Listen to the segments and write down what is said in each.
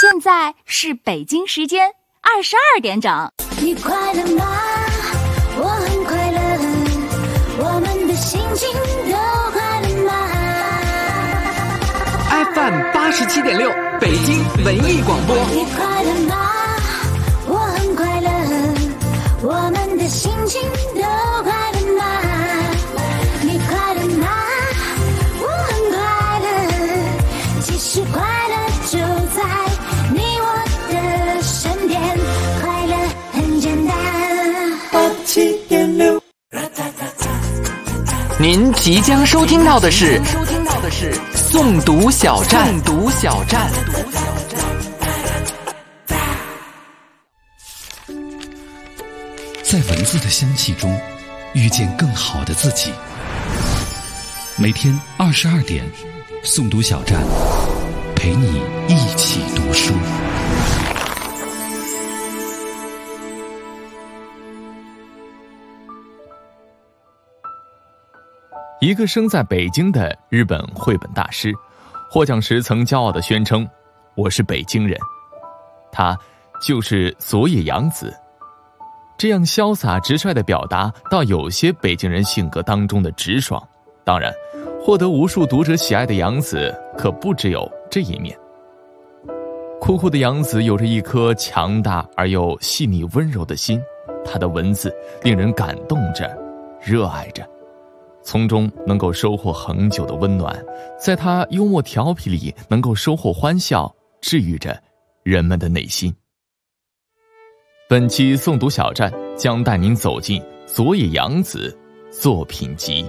现在是北京时间22点整。 你快乐吗？我很快乐，我们的心情都快乐吗？ FM 87.6北京文艺广播。 你快乐吗？我很快乐，我们的心情都快乐吗？你快乐吗？我很快乐，其实快乐就在你我的身边，快乐很简单。87.6。 您即将收听到的是诵读小站。 在文字的香气中遇见更好的自己。每天22点，诵读小站陪你一起读书。 一个生在北京的日本绘本大师，获奖时曾骄傲地宣称：“我是北京人。”他就是佐野洋子。这样潇洒直率的表达，到有些北京人性格当中的直爽。当然，获得无数读者喜爱的洋子可不只有这一面。酷酷的洋子有着一颗强大而又细腻温柔的心，她的文字令人感动着，热爱着，从中能够收获恒久的温暖，在她幽默调皮里能够收获欢笑，治愈着人们的内心。本期诵读小站将带您走进佐野洋子作品集。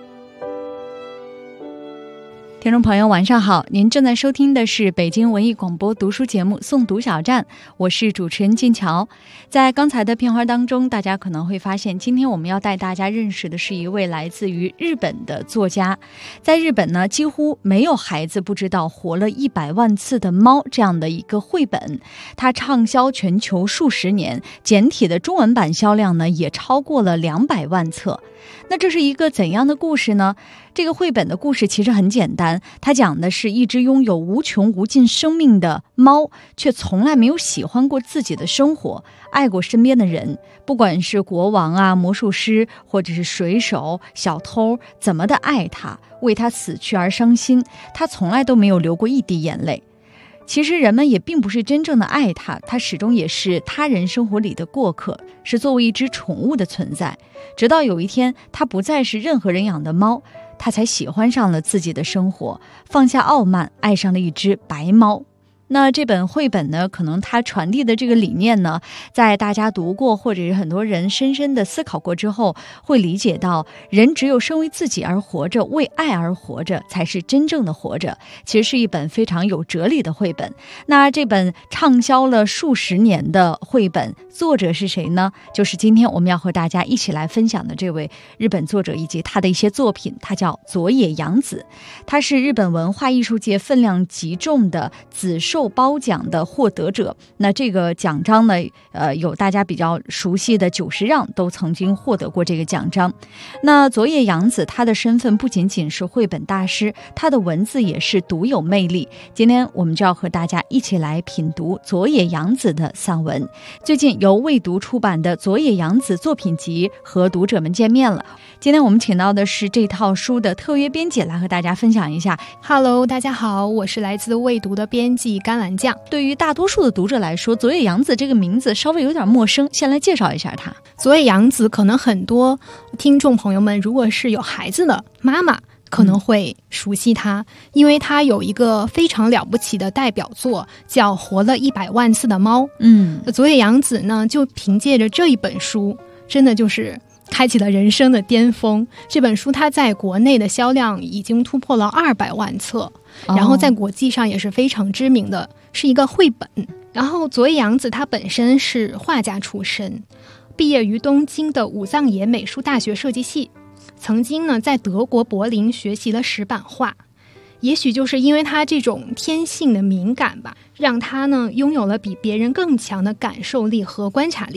听众朋友晚上好，您正在收听的是北京文艺广播读书节目诵读小站，我是主持人金桥。在刚才的片花当中，大家可能会发现，今天我们要带大家认识的是一位来自于日本的作家。在日本呢，几乎没有孩子不知道活了100万次的猫这样的一个绘本，它畅销全球数十年，简体的中文版销量呢也超过了200万册。那这是一个怎样的故事呢？这个绘本的故事其实很简单，它讲的是一只拥有无穷无尽生命的猫，却从来没有喜欢过自己的生活，爱过身边的人，不管是国王啊、魔术师，或者是水手、小偷，怎么的爱它，为它死去而伤心，它从来都没有流过一滴眼泪。其实人们也并不是真正的爱它，它始终也是他人生活里的过客，是作为一只宠物的存在。直到有一天，它不再是任何人养的猫，它才喜欢上了自己的生活，放下傲慢，爱上了一只白猫。那这本绘本呢，可能它传递的这个理念呢，在大家读过或者是很多人深深的思考过之后，会理解到人只有生为自己而活着，为爱而活着，才是真正的活着。其实是一本非常有哲理的绘本。那这本畅销了数十年的绘本，作者是谁呢？就是今天我们要和大家一起来分享的这位日本作者以及他的一些作品，他叫佐野洋子。他是日本文化艺术界分量极重的紫绶褒奖的获得者。那这个奖章呢，有大家比较熟悉的久石让都曾经获得过这个奖章。那佐野洋子他的身份不仅仅是绘本大师，他的文字也是独有魅力。今天我们就要和大家一起来品读佐野洋子的散文。最近由未读出版的佐野洋子作品集和读者们见面了。今天我们请到的是这套书的特约编辑来和大家分享一下。 Hello， 大家好，我是来自未读的编辑甘蓝酱。 对于大多数的读者来说，佐野洋子这个名字稍微有点陌生，先来介绍一下她。 佐野洋子可能很多听众朋友们如果是有孩子的妈妈可能会熟悉她，因为她有一个非常了不起的代表作叫《活了100万次的猫》。佐野洋子呢，就凭借着这一本书，真的就是开启了人生的巅峰。这本书它在国内的销量已经突破了200万册，然后在国际上也是非常知名的，是一个绘本。然后佐野洋子她本身是画家出身，毕业于东京的武藏野美术大学设计系，曾经呢在德国柏林学习了石版画。也许就是因为他这种天性的敏感吧，让他呢拥有了比别人更强的感受力和观察力。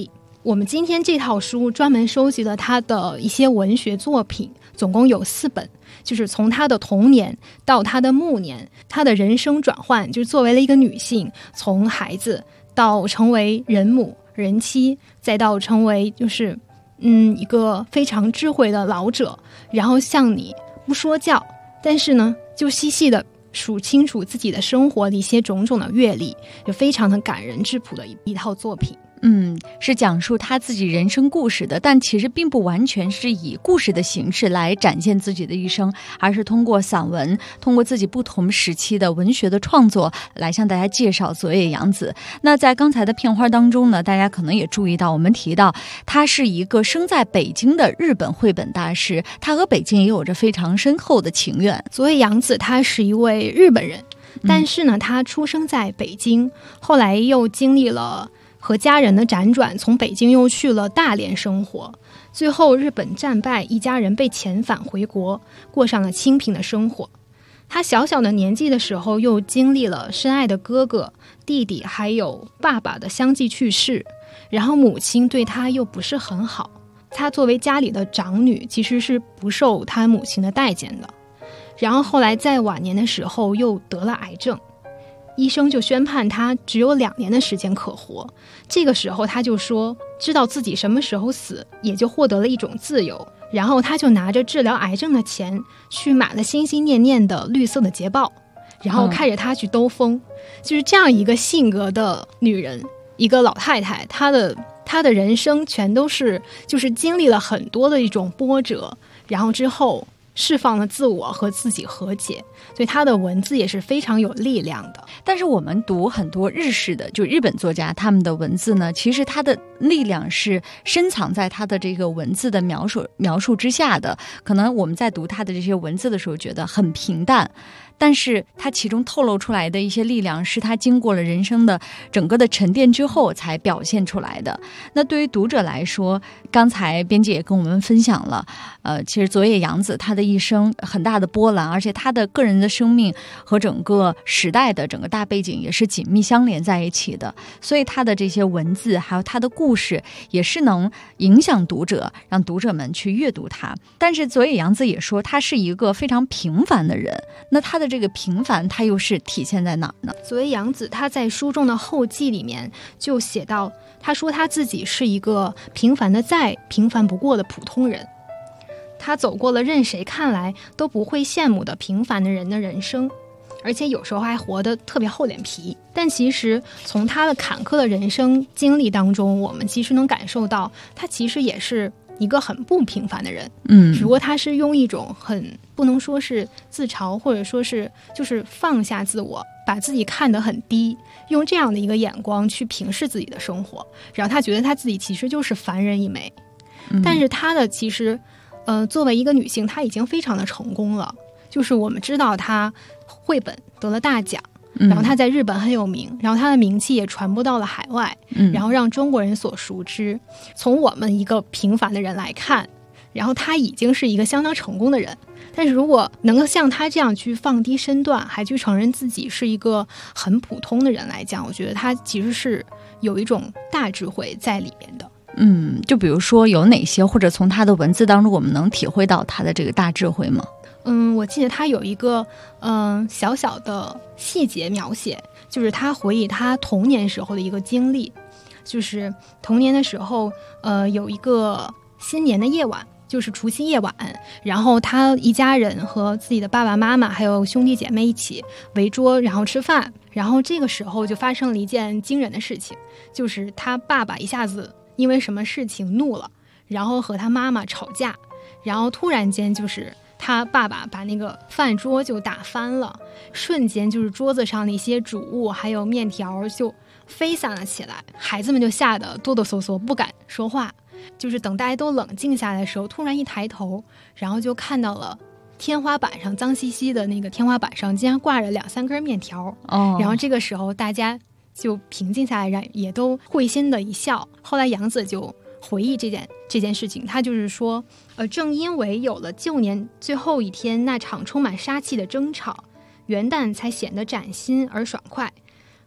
我们今天这套书专门收集了他的一些文学作品，总共有4本，就是从他的童年到他的暮年，他的人生转换，就是作为了一个女性，从孩子到成为人母人妻，再到成为就是一个非常智慧的老者，然后向你不说教，但是呢就细细的数清楚自己的生活的一些种种的阅历，就非常的感人质朴的一套作品。 是讲述他自己人生故事的，但其实并不完全是以故事的形式来展现自己的一生，而是通过散文，通过自己不同时期的文学的创作来向大家介绍佐野洋子。那在刚才的片花当中呢，大家可能也注意到，我们提到他是一个生在北京的日本绘本大师，他和北京也有着非常深厚的情缘。 佐野洋子他是一位日本人，但是呢他出生在北京，后来又经历了和家人的辗转，从北京又去了大连生活，最后日本战败，一家人被遣返回国，过上了清贫的生活。他小小的年纪的时候，又经历了深爱的哥哥、弟弟还有爸爸的相继去世，然后母亲对他又不是很好，他作为家里的长女，其实是不受他母亲的待见的。然后后来在晚年的时候又得了癌症，医生就宣判他只有2年的时间可活。这个时候他就说，知道自己什么时候死，也就获得了一种自由。然后他就拿着治疗癌症的钱去买了心心念念的绿色的捷豹，然后开着它去兜风。就是这样一个性格的女人，一个老太太，她的人生全都是就是经历了很多的一种波折，然后之后释放了自我和自己和解，所以他的文字也是非常有力量的。 但是我们读很多日式的就日本作家他们的文字呢，其实他的力量是深藏在他的这个文字的描述之下的。可能我们在读他的这些文字的时候觉得很平淡，但是它其中透露出来的一些力量是他经过了人生的整个的沉淀之后才表现出来的。那对于读者来说，刚才编辑也跟我们分享了其实佐野洋子他的一生很大的波澜，而且他的个人的生命和整个时代的整个大背景也是紧密相连在一起的，所以他的这些文字还有他的故事也是能影响读者，让读者们去阅读他。但是佐野洋子也说他是一个非常平凡的人，那他的这个平凡他又是体现在哪儿呢？ 佐野洋子他在书中的后记里面就写到，他说他自己是一个平凡的再平凡不过的普通人，他走过了任谁看来都不会羡慕的平凡的人的人生，而且有时候还活得特别厚脸皮。但其实从他的坎坷的人生经历当中，我们其实能感受到他其实也是一个很不平凡的人，只不过他是用一种很不能说是自嘲，或者说是就是放下自我，把自己看得很低，用这样的一个眼光去平视自己的生活，然后他觉得他自己其实就是凡人一枚。但是他的其实作为一个女性，她已经非常的成功了，就是我们知道她绘本得了大奖，然后她在日本很有名，然后她的名气也传播到了海外，然后让中国人所熟知。从我们一个平凡的人来看，然后她已经是一个相当成功的人，但是如果能够像她这样去放低身段，还去承认自己是一个很普通的人来讲，我觉得她其实是有一种大智慧在里面的。 就比如说有哪些，或者从他的文字当中我们能体会到他的这个大智慧吗？ 我记得他有一个小小的细节描写，就是他回忆他童年时候的一个经历，就是童年的时候有一个新年的夜晚，就是除夕夜晚，然后他一家人和自己的爸爸妈妈还有兄弟姐妹一起围桌然后吃饭，然后这个时候就发生了一件惊人的事情，就是他爸爸一下子因为什么事情怒了，然后和他妈妈吵架，然后突然间就是他爸爸把那个饭桌就打翻了，瞬间就是桌子上的一些主物还有面条就飞散了起来，孩子们就吓得哆哆嗦嗦不敢说话。就是等大家都冷静下来的时候，突然一抬头，然后就看到了天花板上脏兮兮的那个天花板上竟然挂着2-3根面条，然后这个时候大家就平静下来，也都会心的一笑。后来杨子就回忆这件事情，他就是说正因为有了旧年最后一天那场充满杀气的争吵，元旦才显得崭新而爽快。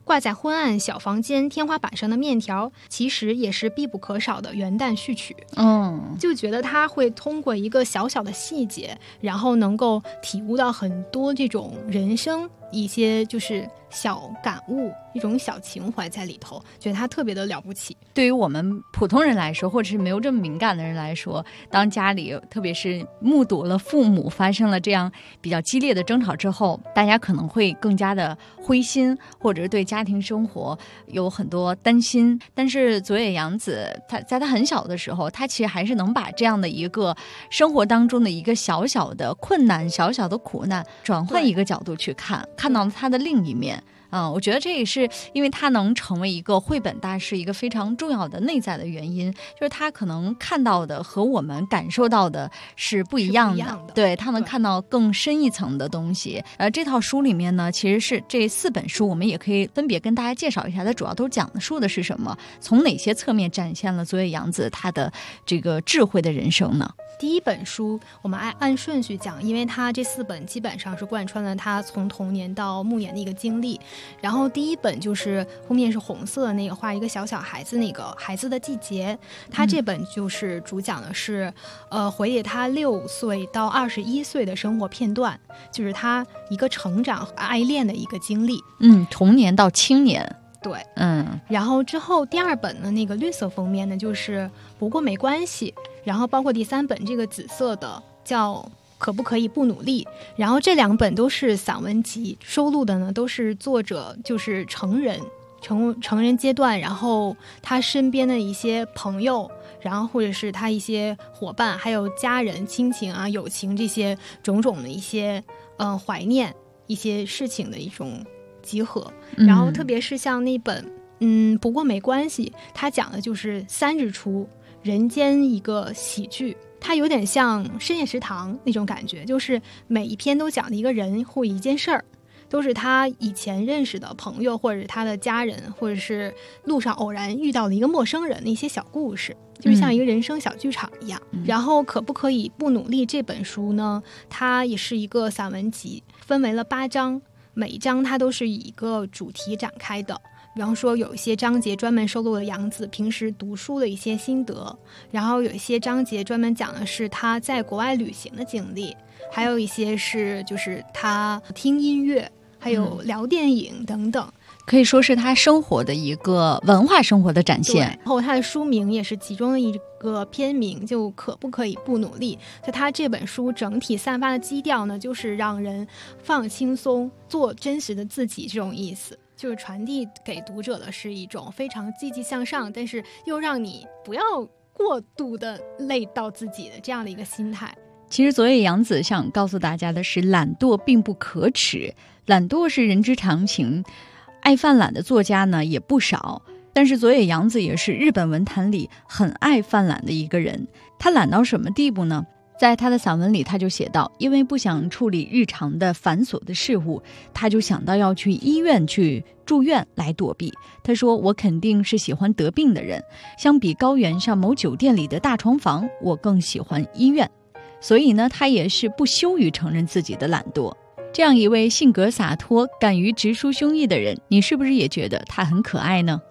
挂在昏暗小房间天花板上的面条，其实也是必不可少的元旦序曲。就觉得他会通过一个小小的细节，然后能够体悟到很多这种人生一些就是小感悟，一种小情怀在里头，觉得他特别的了不起。 对于我们普通人来说，或者是没有这么敏感的人来说，当家里特别是目睹了父母发生了这样比较激烈的争吵之后，大家可能会更加的灰心，或者是对家庭生活有很多担心。但是佐野洋子他在他很小的时候，他其实还是能把这样的一个生活当中的一个小小的困难、小小的苦难转换一个角度去看，看到了他的另一面。我觉得这也是因为他能成为一个绘本大师一个非常重要的内在的原因，就是他可能看到的和我们感受到的是不一样的，对，他能看到更深一层的东西。这套书里面呢，其实是这4本书，我们也可以分别跟大家介绍一下，它主要都讲的书的是什么，从哪些侧面展现了佐野洋子他的这个智慧的人生呢？ 第一本书我们按顺序讲，因为他这4本基本上是贯穿了他从童年到暮年的一个经历。然后第一本就是封面是红色的那个，画一个小孩子，那个孩子的季节。他这本就是主讲的是回忆他6岁到21岁的生活片段，就是他一个成长和爱恋的一个经历。 童年到青年。 对，然后之后第2本呢，那个绿色封面呢，就是不过没关系。然后包括第3本这个紫色的叫可不可以不努力。然后这2本都是散文集，收录的呢都是作者就是成人阶段，然后他身边的一些朋友，然后或者是他一些伙伴，还有家人、亲情啊、友情这些种种的一些怀念一些事情的一种集合。然后特别是像那本不过没关系，他讲的就是3日出人间一个喜剧，它有点像深夜食堂那种感觉，就是每一篇都讲的一个人或一件事儿，都是他以前认识的朋友，或者是他的家人，或者是路上偶然遇到的一个陌生人的一些小故事，就是像一个人生小剧场一样。然后可不可以不努力这本书呢，它也是一个散文集，分为了8章，每一章它都是以一个主题展开的。比方说有一些章节专门收录了杨子平时读书的一些心得，然后有一些章节专门讲的是他在国外旅行的经历，还有一些是就是他听音乐还有聊电影等等， 可以说是他生活的一个文化生活的展现。 然后他的书名也是其中的一个篇名，就可不可以不努力。就他这本书整体散发的基调呢，就是让人放轻松，做真实的自己这种意思，就是传递给读者的是一种非常积极向上，但是又让你不要过度的累到自己的这样的一个心态。 其实佐野洋子想告诉大家的是，懒惰并不可耻，懒惰是人之常情，爱犯懒的作家呢也不少，但是佐野洋子也是日本文坛里很爱犯懒的一个人。他懒到什么地步呢？在他的散文里他就写到，因为不想处理日常的繁琐的事物，他就想到要去医院去住院来躲避。他说，我肯定是喜欢得病的人，相比高原上某酒店里的大床房，我更喜欢医院。所以呢，他也是不羞于承认自己的懒惰。这样一位性格洒脱、敢于直抒胸臆的人，你是不是也觉得他很可爱呢？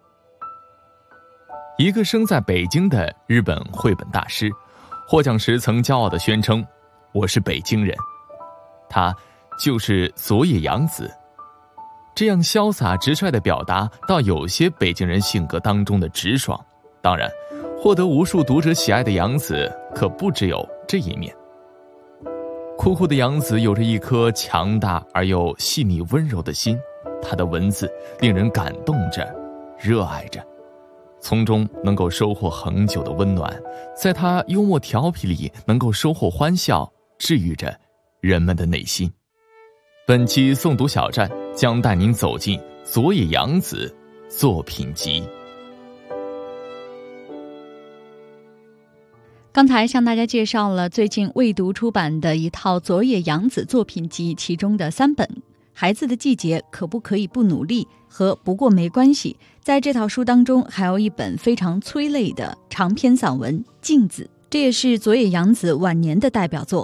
一个生在北京的日本绘本大师，获奖时曾骄傲地宣称，我是北京人。他就是佐野洋子。这样潇洒直率的表达，到有些北京人性格当中的直爽。当然，获得无数读者喜爱的洋子可不只有这一面。酷酷的洋子有着一颗强大而又细腻温柔的心，她的文字令人感动着，热爱着，从中能够收获恒久的温暖，在她幽默调皮里能够收获欢笑，治愈着人们的内心。本期诵读小站将带您走进佐野洋子作品集。 刚才向大家介绍了最近未读出版的一套佐野洋子作品集，其中的3本《孩子的季节》、可不可以不努力和不过没关系。在这套书当中还有一本非常催泪的长篇散文《镜子》，这也是佐野洋子晚年的代表作。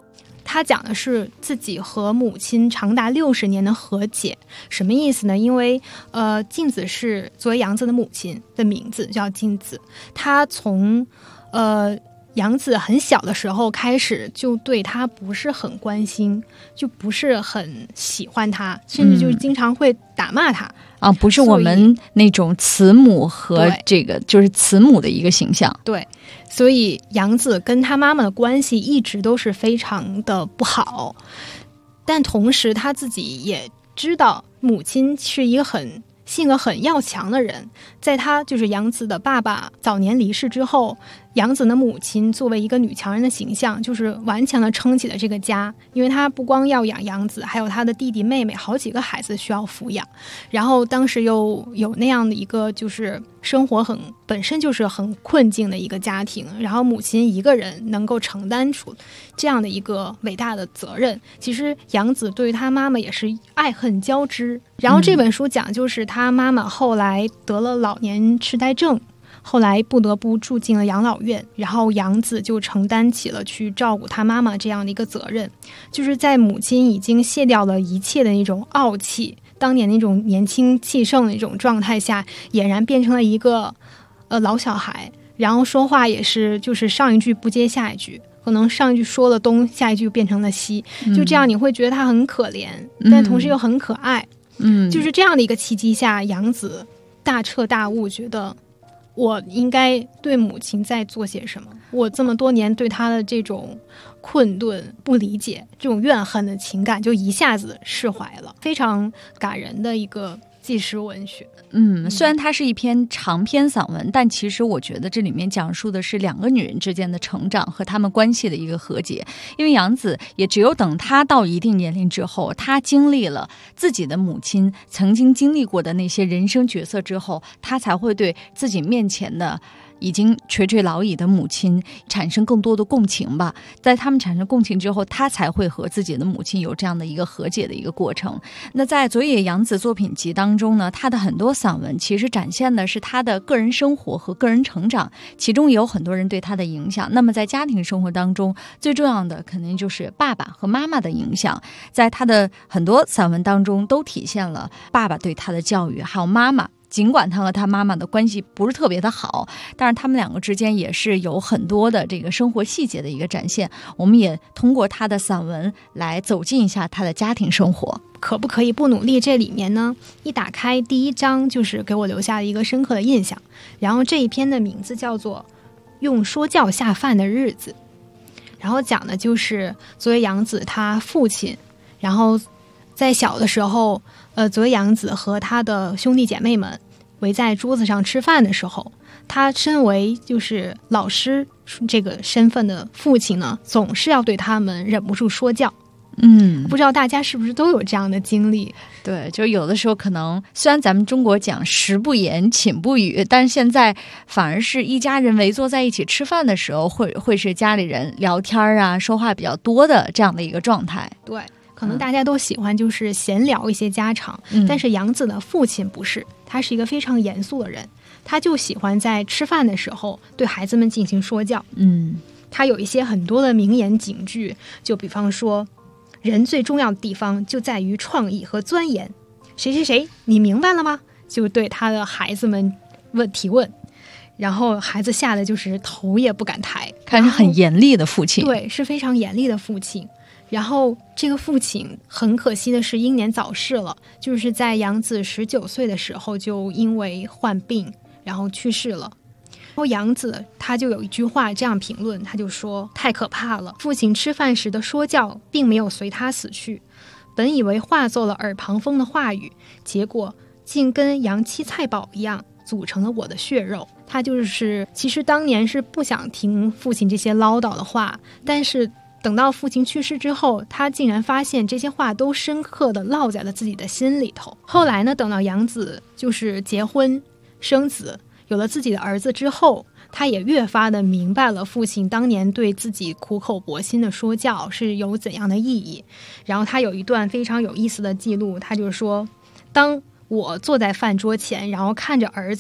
他讲的是自己和母亲长达60年的和解。什么意思呢？因为静子是作为杨子的母亲的名字叫静子，她从杨子很小的时候开始就对他不是很关心，就不是很喜欢他，甚至就经常会打骂他啊，不是我们那种慈母和这个就是慈母的一个形象。 对，所以杨子跟他妈妈的关系一直都是非常的不好，但同时他自己也知道母亲是一个性格很要强的人。在他就是杨子的爸爸早年离世之后，杨子的母亲作为一个女强人的形象，就是顽强地撑起了这个家。因为她不光要养杨子，还有她的弟弟妹妹好几个孩子需要抚养，然后当时又有那样的一个就是生活本身就是很困境的一个家庭，然后母亲一个人能够承担出这样的一个伟大的责任，其实杨子对于他妈妈也是爱恨交织。然后这本书讲就是他妈妈后来得了老年痴呆症，后来不得不住进了养老院，然后杨子就承担起了去照顾他妈妈这样的一个责任。就是在母亲已经卸掉了一切的那种傲气，当年那种年轻气盛的那种状态下，俨然变成了一个老小孩，然后说话也是就是上一句不接下一句，可能上一句说了东，下一句变成了西，就这样你会觉得他很可怜，但同时又很可爱。就是这样的一个契机下，杨子大彻大悟，觉得我应该对母亲在做些什么。我这么多年对她的这种困顿、不理解、这种怨恨的情感，就一下子释怀了，非常感人的一个纪实文学。 虽然它是一篇长篇散文，但其实我觉得这里面讲述的是2个女人之间的成长和她们关系的一个和解。因为杨子也只有等她到一定年龄之后，她经历了自己的母亲曾经经历过的那些人生角色之后，她才会对自己面前的已经垂垂老矣的母亲产生更多的共情吧。在他们产生共情之后，他才会和自己的母亲有这样的一个和解的一个过程。那在佐野洋子作品集当中呢，他的很多散文其实展现的是他的个人生活和个人成长，其中也有很多人对他的影响。那么在家庭生活当中，最重要的肯定就是爸爸和妈妈的影响。在他的很多散文当中都体现了爸爸对他的教育，还有妈妈尽管他和他妈妈的关系不是特别的好，但是他们2个之间也是有很多的这个生活细节的一个展现。我们也通过他的散文来走进一下他的家庭生活。 可不可以不努力这里面呢，一打开第1章就是给我留下了一个深刻的印象。然后这一篇的名字叫做用说教下饭的日子，然后讲的就是佐野洋子他父亲，然后在小的时候佐野洋子和他的兄弟姐妹们围在桌子上吃饭的时候，他身为就是老师这个身份的父亲呢，总是要对他们忍不住说教。不知道大家是不是都有这样的经历？ 对，就有的时候可能虽然咱们中国讲食不言寝不语，但是现在反而是一家人围坐在一起吃饭的时候，会是家里人聊天啊说话比较多的这样的一个状态。 对，可能大家都喜欢就是闲聊一些家常，但是杨子的父亲不是，他是一个非常严肃的人，他就喜欢在吃饭的时候对孩子们进行说教。他有一些很多的名言警句，就比方说，人最重要的地方就在于创意和钻研，谁谁谁你明白了吗？就对他的孩子们提问，然后孩子吓得就是头也不敢抬， 看是很严厉的父亲。 对，是非常严厉的父亲。然后这个父亲很可惜的是英年早逝了，就是在杨子19岁的时候就因为患病然后去世了。然后杨子他就有一句话这样评论，他就说太可怕了，父亲吃饭时的说教并没有随他死去，本以为化作了耳旁风的话语，结果竟跟洋七菜宝一样组成了我的血肉。他就是其实当年是不想听父亲这些唠叨的话，但是等到父亲去世之后，他竟然发现这些话都深刻地烙在了自己的心里头。后来呢，等到杨子就是结婚生子，有了自己的儿子之后，他也越发的明白了父亲当年对自己苦口婆心的说教是有怎样的意义。然后他有一段非常有意思的记录，他就说，当我坐在饭桌前，然后看着儿子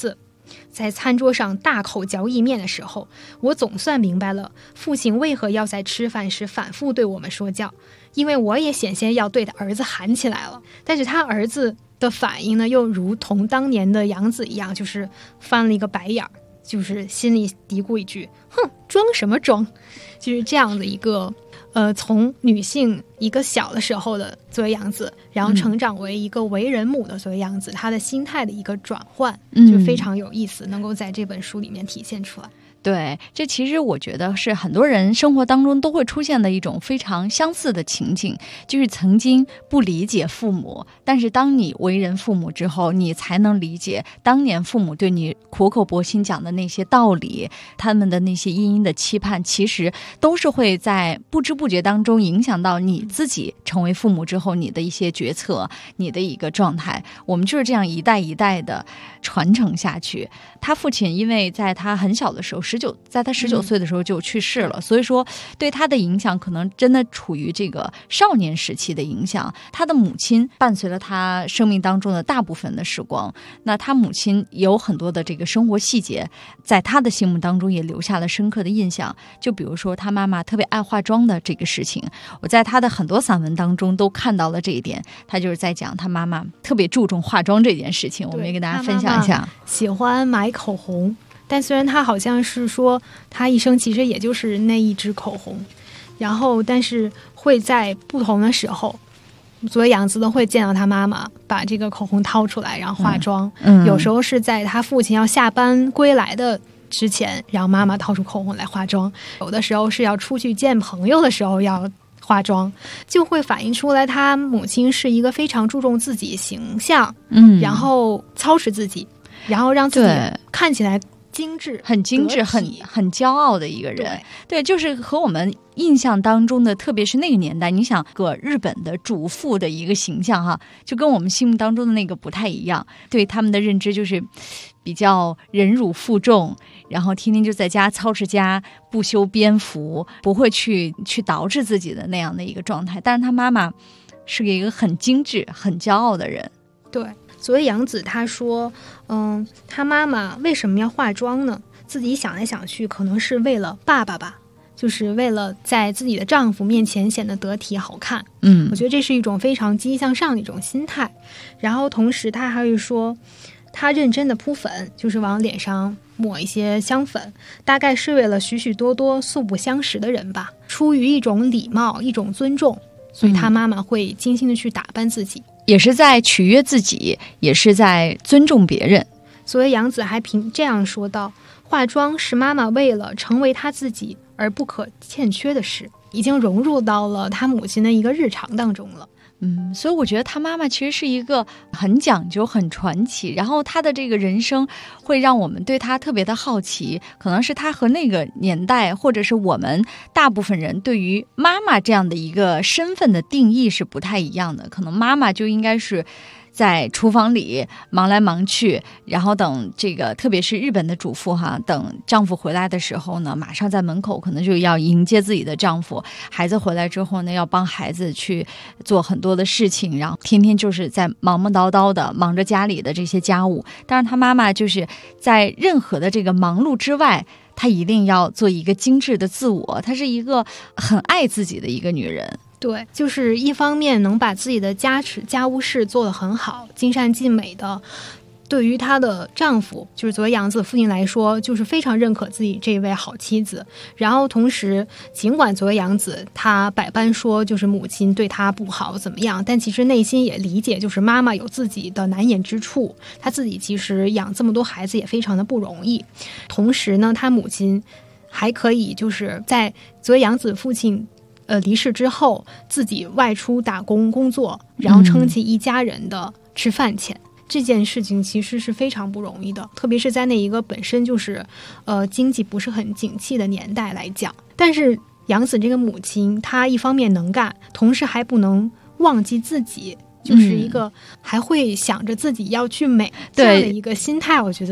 在餐桌上大口嚼意面的时候，我总算明白了父亲为何要在吃饭时反复对我们说教，因为我也险些要对他儿子喊起来了。但是他儿子的反应呢，又如同当年的杨子一样，就是翻了一个白眼儿，就是心里嘀咕一句：“哼，装什么装？”就是这样的一个从女性一个小的时候的佐野洋子，然后成长为一个为人母的佐野洋子，她的心态的一个转换，就非常有意思，能够在这本书里面体现出来。 对，这其实我觉得是很多人生活当中都会出现的一种非常相似的情景，就是曾经不理解父母，但是当你为人父母之后，你才能理解当年父母对你苦口婆心讲的那些道理，他们的那些殷殷的期盼，其实都是会在不知不觉当中影响到你自己成为父母之后你的一些决策，你的一个状态。我们就是这样一代一代的传承下去。他父亲因为在他很小的时候在他19岁的时候就去世了，所以说对他的影响可能真的处于这个少年时期的影响。他的母亲伴随了他生命当中的大部分的时光，那他母亲有很多的这个生活细节在他的心目当中也留下了深刻的印象。就比如说他妈妈特别爱化妆的这个事情，我在他的很多散文当中都看到了这一点。他就是在讲他妈妈特别注重化妆这件事情，我们也给大家分享一下。 他妈妈喜欢买口红，但虽然他好像是说他一生其实也就是那一支口红，然后但是会在不同的时候，佐野洋子都会见到他妈妈把这个口红掏出来然后化妆。有时候是在他父亲要下班归来的之前，让妈妈掏出口红来化妆，有的时候是要出去见朋友的时候要化妆，就会反映出来他母亲是一个非常注重自己形象，然后操持自己，然后让自己看起来精致，很精致，很骄傲的一个人。 对，就是和我们印象当中的，特别是那个年代，你想个日本的主妇的一个形象哈，就跟我们心目当中的那个不太一样。对他们的认知就是比较忍辱负重，然后天天就在家操持家，不修边幅，不会去捯饬自己的那样的一个状态。但是他妈妈是一个很精致很骄傲的人。对，所以杨子他说他妈妈为什么要化妆呢？自己想来想去，可能是为了爸爸吧，就是为了在自己的丈夫面前显得得体好看。我觉得这是一种非常积极向上的一种心态。然后同时他还会说，他认真的扑粉，就是往脸上抹一些香粉，大概是为了许许多多素不相识的人吧，出于一种礼貌，一种尊重，所以他妈妈会精心的去打扮自己，也是在取悦自己，也是在尊重别人。所以杨子还这样说道，化妆是妈妈为了成为她自己而不可欠缺的事，已经融入到了她母亲的一个日常当中了。所以我觉得他妈妈其实是一个很讲究很传奇，然后他的这个人生会让我们对他特别的好奇，可能是他和那个年代或者是我们大部分人对于妈妈这样的一个身份的定义是不太一样的。可能妈妈就应该是在厨房里忙来忙去，然后等这个特别是日本的主妇哈，等丈夫回来的时候呢，马上在门口可能就要迎接自己的丈夫，孩子回来之后呢，要帮孩子去做很多的事情，然后天天就是在忙忙叨叨的忙着家里的这些家务。但是她妈妈就是在任何的这个忙碌之外，她一定要做一个精致的自我，她是一个很爱自己的一个女人。对，就是一方面能把自己的家务事做得很好，尽善尽美的，对于她的丈夫就是佐野洋子父亲来说，就是非常认可自己这位好妻子。然后同时尽管佐野洋子她百般说就是母亲对她不好怎么样，但其实内心也理解就是妈妈有自己的难言之处，她自己其实养这么多孩子也非常的不容易。同时呢，她母亲还可以就是在佐野洋子父亲离世之后，自己外出打工工作，然后撑起一家人的吃饭钱。这件事情其实是非常不容易的，特别是在那一个本身就是经济不是很景气的年代来讲。但是杨子这个母亲，她一方面能干，同时还不能忘记自己，就是一个还会想着自己要去美这样的一个心态，我觉得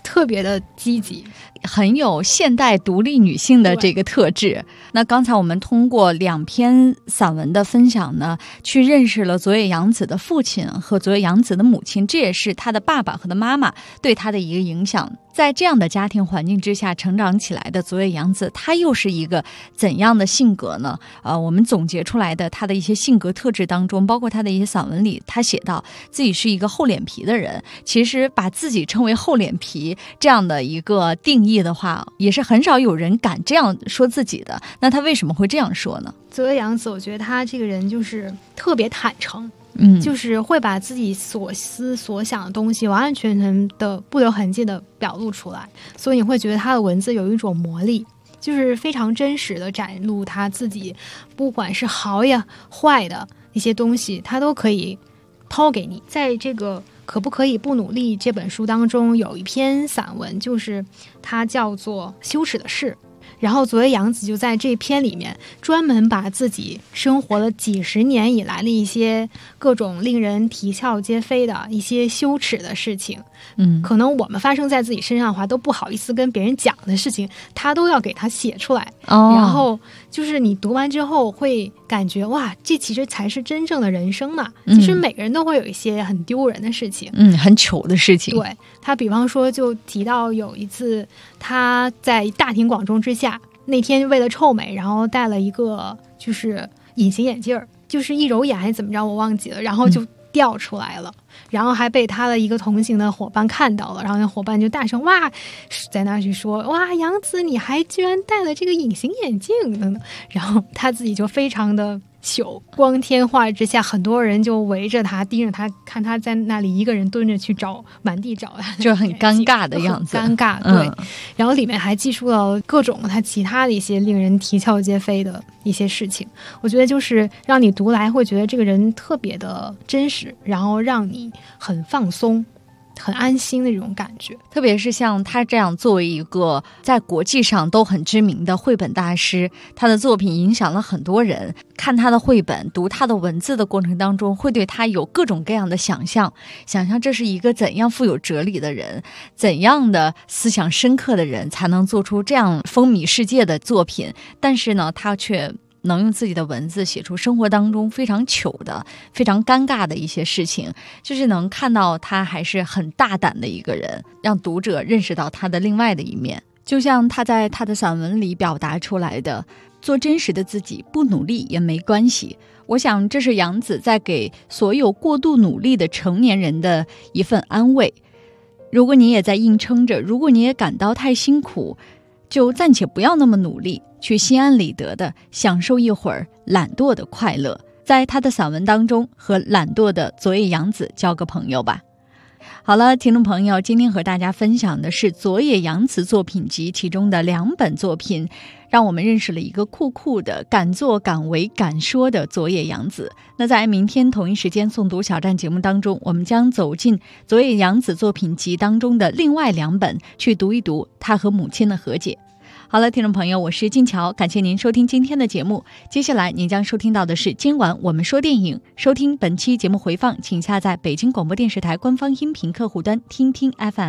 特别的积极， 很有现代独立女性的这个特质。那刚才我们通过2篇散文的分享呢，去认识了佐野洋子的父亲和佐野洋子的母亲，这也是她的爸爸和她妈妈对她的一个影响。在这样的家庭环境之下成长起来的佐野洋子，她又是一个怎样的性格呢？我们总结出来的她的一些性格特质当中，包括她的一些散文里，她写到自己是一个厚脸皮的人。其实把自己称为厚脸皮这样的一个定义的话，也是很少有人敢这样说自己的。那他为什么会这样说呢？ 佐野洋子，我觉得他这个人就是特别坦诚。就是会把自己所思所想的东西完完全全的不留痕迹的表露出来，所以你会觉得他的文字有一种魔力，就是非常真实的展露他自己，不管是好呀坏的一些东西，他都可以抛给你。在这个可不可以不努力这本书当中，有一篇散文，就是它叫做羞耻的事。然后佐野洋子就在这篇里面专门把自己生活了几十年以来的一些各种令人啼笑皆非的一些羞耻的事情，可能我们发生在自己身上的话都不好意思跟别人讲的事情，他都要给他写出来。然后就是你读完之后会感觉哇，这其实才是真正的人生嘛。其实每个人都会有一些很丢人的事情，很糗的事情。 对，他比方说就提到有一次他在大庭广众之下，那天为了臭美，然后戴了一个就是隐形眼镜，就是一揉眼还是怎么着我忘记了，然后就掉出来了，然后还被他的一个同行的伙伴看到了，然后那伙伴就大声哇，在那去说哇，洋子你还居然戴了这个隐形眼镜等等，然后他自己就非常的糗，光天化日之下，很多人就围着他盯着他，看他在那里一个人蹲着去找，满地找他， 就很尴尬的样子， 尴尬。对，然后里面还记述了各种他其他的一些令人啼笑皆非的一些事情。我觉得就是让你读来会觉得这个人特别的真实，然后让你很放松很安心的这种感觉。 特别是像他这样作为一个在国际上都很知名的绘本大师，他的作品影响了很多人，看他的绘本读他的文字的过程当中，会对他有各种各样的想象这是一个怎样富有哲理的人，怎样的思想深刻的人才能做出这样风靡世界的作品。但是呢，他却能用自己的文字写出生活当中非常糗的非常尴尬的一些事情，就是能看到他还是很大胆的一个人，让读者认识到他的另外的一面。就像他在他的散文里表达出来的，做真实的自己，不努力也没关系。我想这是杨子在给所有过度努力的成年人的一份安慰。如果你也在硬撑着，如果你也感到太辛苦，就暂且不要那么努力，去心安理得的享受一会儿懒惰的快乐。在他的散文当中，和懒惰的佐野洋子交个朋友吧。好了，听众朋友，今天和大家分享的是佐野洋子作品集其中的2本作品，让我们认识了一个酷酷的敢作敢为敢说的佐野洋子。那在明天同一时间诵读小站节目当中，我们将走进佐野洋子作品集当中的另外2本，去读一读她和母亲的和解。好了，听众朋友，我是金乔，感谢您收听今天的节目。接下来您将收听到的是今晚我们说电影。收听本期节目回放，请下载北京广播电视台官方音频客户端听听 FM。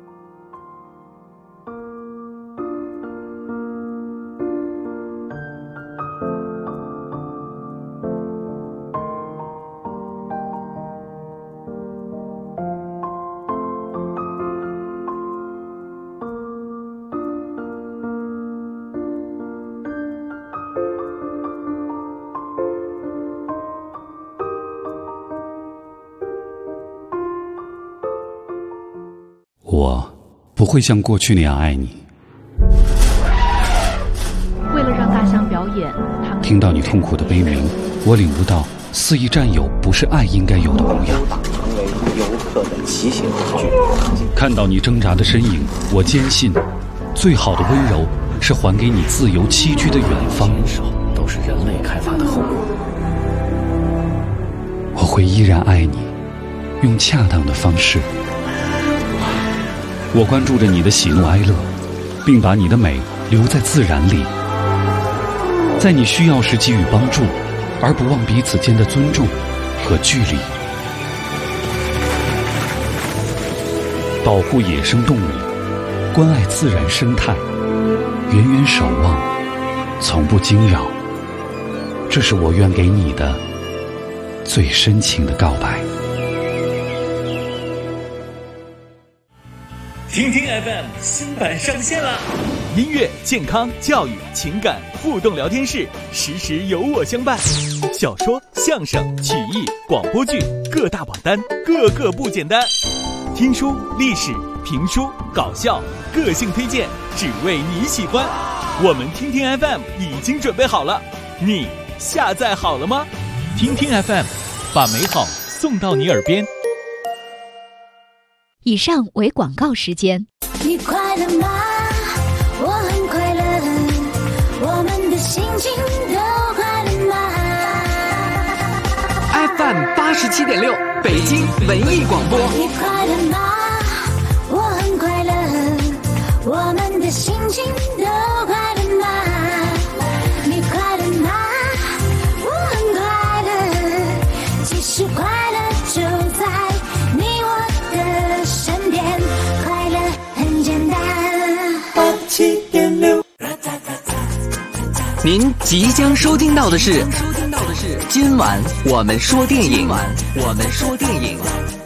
我不会像过去那样爱你。 为了让大象表演，他们听到你痛苦的悲鸣，我领悟到肆意占有不是爱应该有的模样。 成为游客的骑行工具。 看到你挣扎的身影，我坚信，最好的温柔是还给你自由栖居的远方。 都是人类开发的后果。 我会依然爱你，用恰当的方式。我关注着你的喜怒哀乐，并把你的美留在自然里，在你需要时给予帮助，而不忘彼此间的尊重和距离。保护野生动物关爱自然生态，远远守望，从不惊扰。这是我愿给你的最深情的告白。 听听 FM 新版上线啦！音乐、健康、教育、情感互动聊天室，时时有我相伴。小说、相声、曲艺、广播剧各大榜单，个个不简单。听书、历史、评书、搞笑，个性推荐，只为你喜欢。我们听听 FM 已经准备好了，你下载好了吗？听听 FM， 把美好送到你耳边。 以上为广告时间。 你快乐吗？我很快乐，我们的心情都快乐吗？ FM 87.6，北京文艺广播。 你快乐吗？我很快乐，我们的心情都快乐吗？你快乐吗？我很快乐，其实快乐就在你我的身边，快乐很简单。87.6， 您即将收听到的是今晚我们说电影。